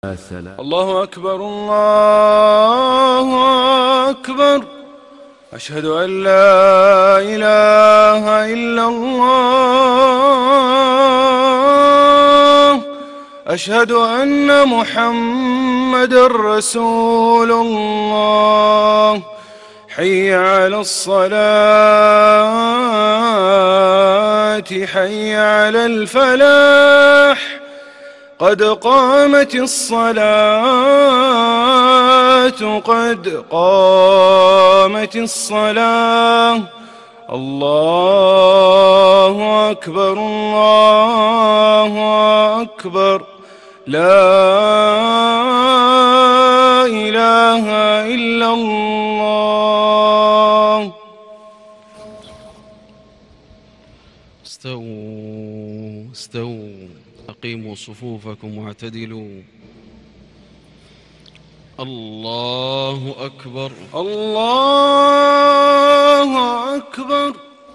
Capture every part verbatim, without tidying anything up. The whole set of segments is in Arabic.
الله أكبر الله أكبر أشهد أن لا إله إلا الله أشهد أن محمدًا رسول الله حي على الصلاة حي على الفلاح قد قامت الصلاة قد قامت الصلاة الله أكبر الله أكبر لا إله إلا الله. استووا استووا أقيموا صفوفكم واعتدلوا. الله أكبر الله أكبر.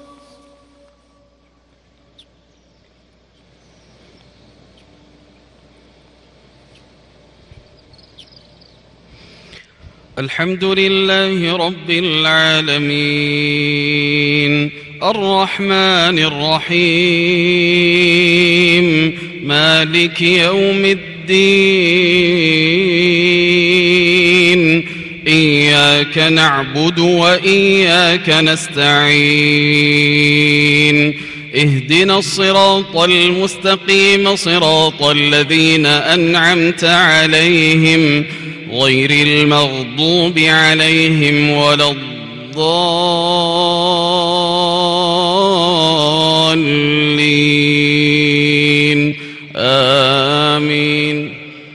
الحمد لله رب العالمين الرحمن الرحيم مالك يوم الدين إياك نعبد وإياك نستعين اهدنا الصراط المستقيم صراط الذين أنعمت عليهم غير المغضوب عليهم ولا الضالين آمين.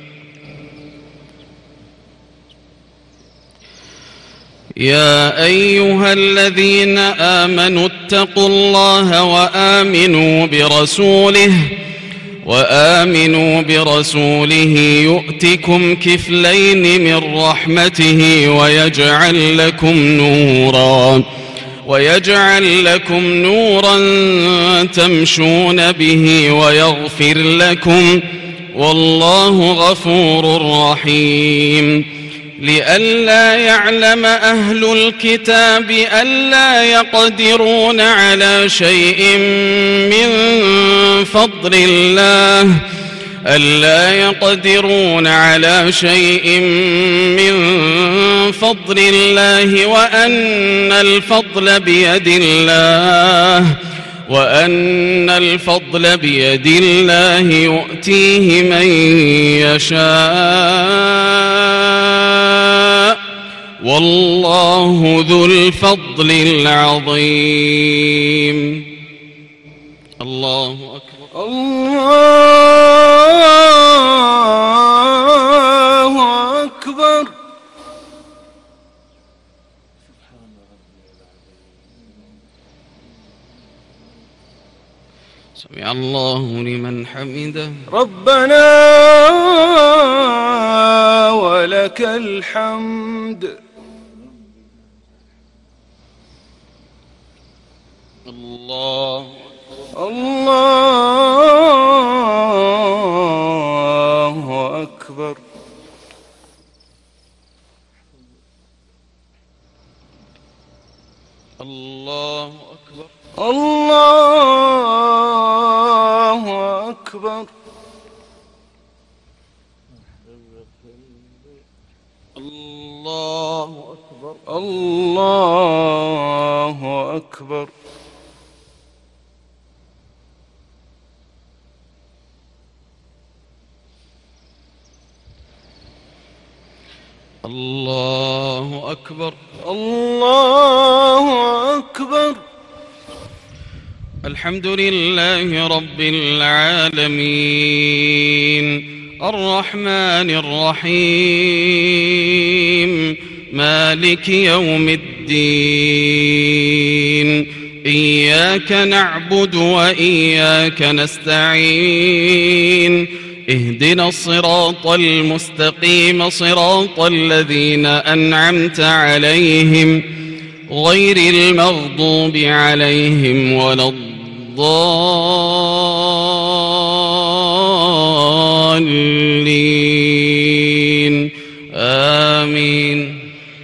يا أيها الذين آمنوا اتقوا الله وآمنوا برسوله وآمنوا برسوله يؤتكم كفلين من رحمته ويجعل لكم نورا ويجعل لكم نورا تمشون به ويغفر لكم والله غفور رحيم. لئلا يعلم أهل الكتاب ألا يقدرون على شيء من فضل الله ألا يقدرون على شيء من فضل الله وأن الفضل بيد الله وأن الفضل بيد الله يؤتيه من يشاء والله ذو الفضل العظيم. الله أكبر الله أكبر. سمع الله لمن حمده ربنا ولك الحمد. الله الله أكبر. الله أكبر الله أكبر. الله أكبر الله أكبر. الله أكبر الله أكبر. الحمد لله رب العالمين الرحمن الرحيم مالك يوم الدين إياك نعبد وإياك نستعين اهدنا الصراط المستقيم صراط الذين أنعمت عليهم غير المغضوب عليهم ولا الضالين الضالين آمين.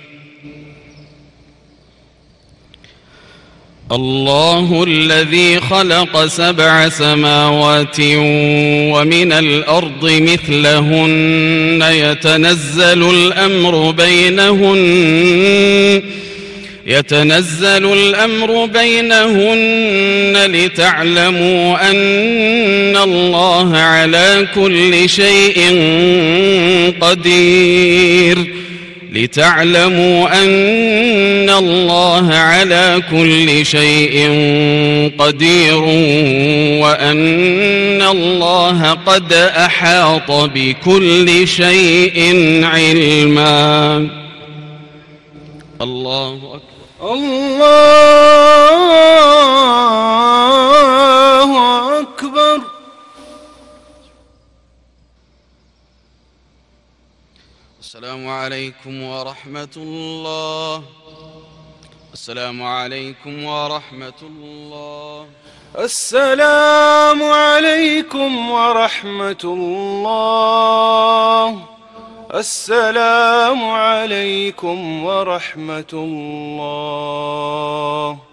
الله الذي خلق سبع سماوات ومن الأرض مثلهن يتنزل الأمر بينهن يتنزل الأمر بينهن لتعلموا أن الله على كل شيء قدير لتعلموا أن الله على كل شيء قدير وأن الله قد أحاط بكل شيء علما. الله أكبر. الله أكبر. السلام عليكم ورحمة الله. السلام عليكم ورحمة الله. السلام عليكم ورحمة الله. السلام عليكم ورحمة الله.